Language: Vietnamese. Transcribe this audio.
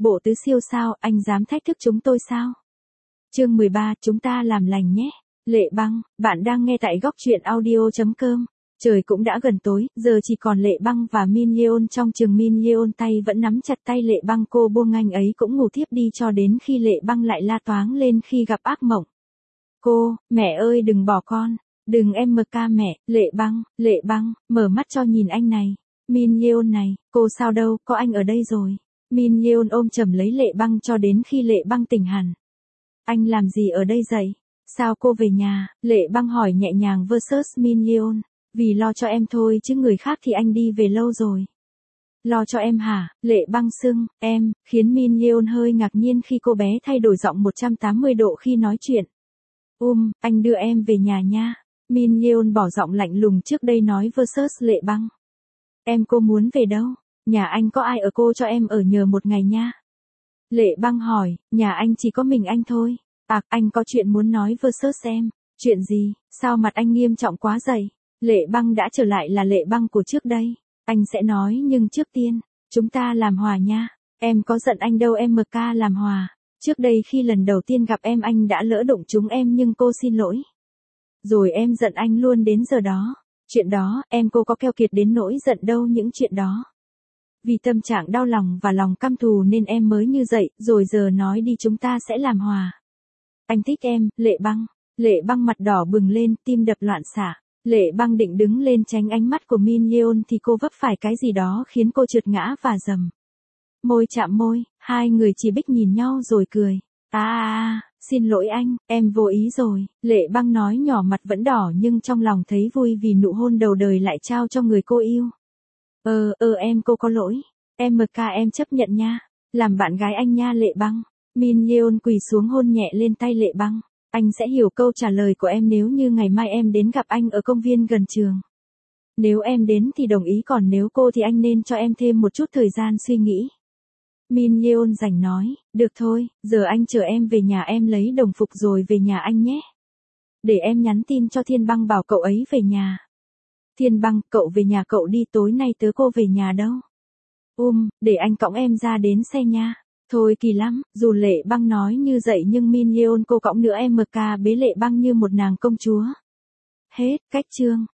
bộ tứ siêu sao, anh dám thách thức chúng tôi sao? Chương 13, chúng ta làm lành nhé. Lệ Băng, bạn đang nghe tại góc truyện audio.com. Trời cũng đã gần tối, giờ chỉ còn Lệ Băng và Min Yeon trong trường. Min Yeon tay vẫn nắm chặt tay Lệ Băng, cô buông anh ấy cũng ngủ thiếp đi cho đến khi Lệ Băng lại la toáng lên khi gặp ác mộng. Cô, mẹ ơi đừng bỏ con, đừng em MK mẹ, Lệ Băng, mở mắt cho nhìn anh này. Min Yeon này, cô sao đâu, có anh ở đây rồi. Min Yeon ôm chầm lấy Lệ Băng cho đến khi Lệ Băng tỉnh hẳn. Anh làm gì ở đây dậy? Sao cô về nhà? Lệ Băng hỏi nhẹ nhàng versus Min Yeon. Vì lo cho em thôi chứ người khác thì anh đi về lâu rồi. Lo cho em hả? Lệ Băng sưng, em, khiến Min Yeon hơi ngạc nhiên khi cô bé thay đổi giọng 180 độ khi nói chuyện. Anh đưa em về nhà nha. Min Yeon bỏ giọng lạnh lùng trước đây nói versus Lệ Băng. Cô muốn về đâu? Nhà anh có ai ở, cô cho em ở nhờ một ngày nha. Lệ Băng hỏi, nhà anh chỉ có mình anh thôi. Anh có chuyện muốn nói versus em. Chuyện gì? Sao mặt anh nghiêm trọng quá vậy? Lệ Băng đã trở lại là Lệ Băng của trước đây. Anh sẽ nói nhưng trước tiên, chúng ta làm hòa nha. Em có giận anh đâu em MK làm hòa. Trước đây khi lần đầu tiên gặp em anh đã lỡ đụng chúng em nhưng cô xin lỗi. Rồi em giận anh luôn đến giờ đó. Chuyện đó, cô có keo kiệt đến nỗi giận đâu những chuyện đó. Vì tâm trạng đau lòng và lòng căm thù nên em mới như vậy, rồi giờ nói đi chúng ta sẽ làm hòa. Anh thích em, Lệ Băng. Lệ Băng mặt đỏ bừng lên, tim đập loạn xạ. Lệ Băng định đứng lên tránh ánh mắt của Min Yeon thì cô vấp phải cái gì đó khiến cô trượt ngã và dầm. Môi chạm môi, hai người chỉ bích nhìn nhau rồi cười. Xin lỗi anh, em vô ý rồi. Lệ Băng nói nhỏ, mặt vẫn đỏ nhưng trong lòng thấy vui vì nụ hôn đầu đời lại trao cho người cô yêu. Cô có lỗi. Em MK em chấp nhận nha. Làm bạn gái anh nha Lệ Băng. Min Yeon quỳ xuống hôn nhẹ lên tay Lệ Băng. Anh sẽ hiểu câu trả lời của em nếu như ngày mai em đến gặp anh ở công viên gần trường. Nếu em đến thì đồng ý, còn nếu cô thì anh nên cho em thêm một chút thời gian suy nghĩ. Min Yeon rảnh nói, được thôi, giờ anh chở em về nhà, em lấy đồng phục rồi về nhà anh nhé. Để em nhắn tin cho Thiên Băng bảo cậu ấy về nhà. Thiên Băng, cậu về nhà cậu đi, tối nay tớ cô về nhà đâu. Để anh cõng em ra đến xe nha. Thôi kỳ lắm, dù Lệ Băng nói như vậy nhưng Min Yeon cô cõng nữa MK bế Lệ Băng như một nàng công chúa. Hết, cách chương.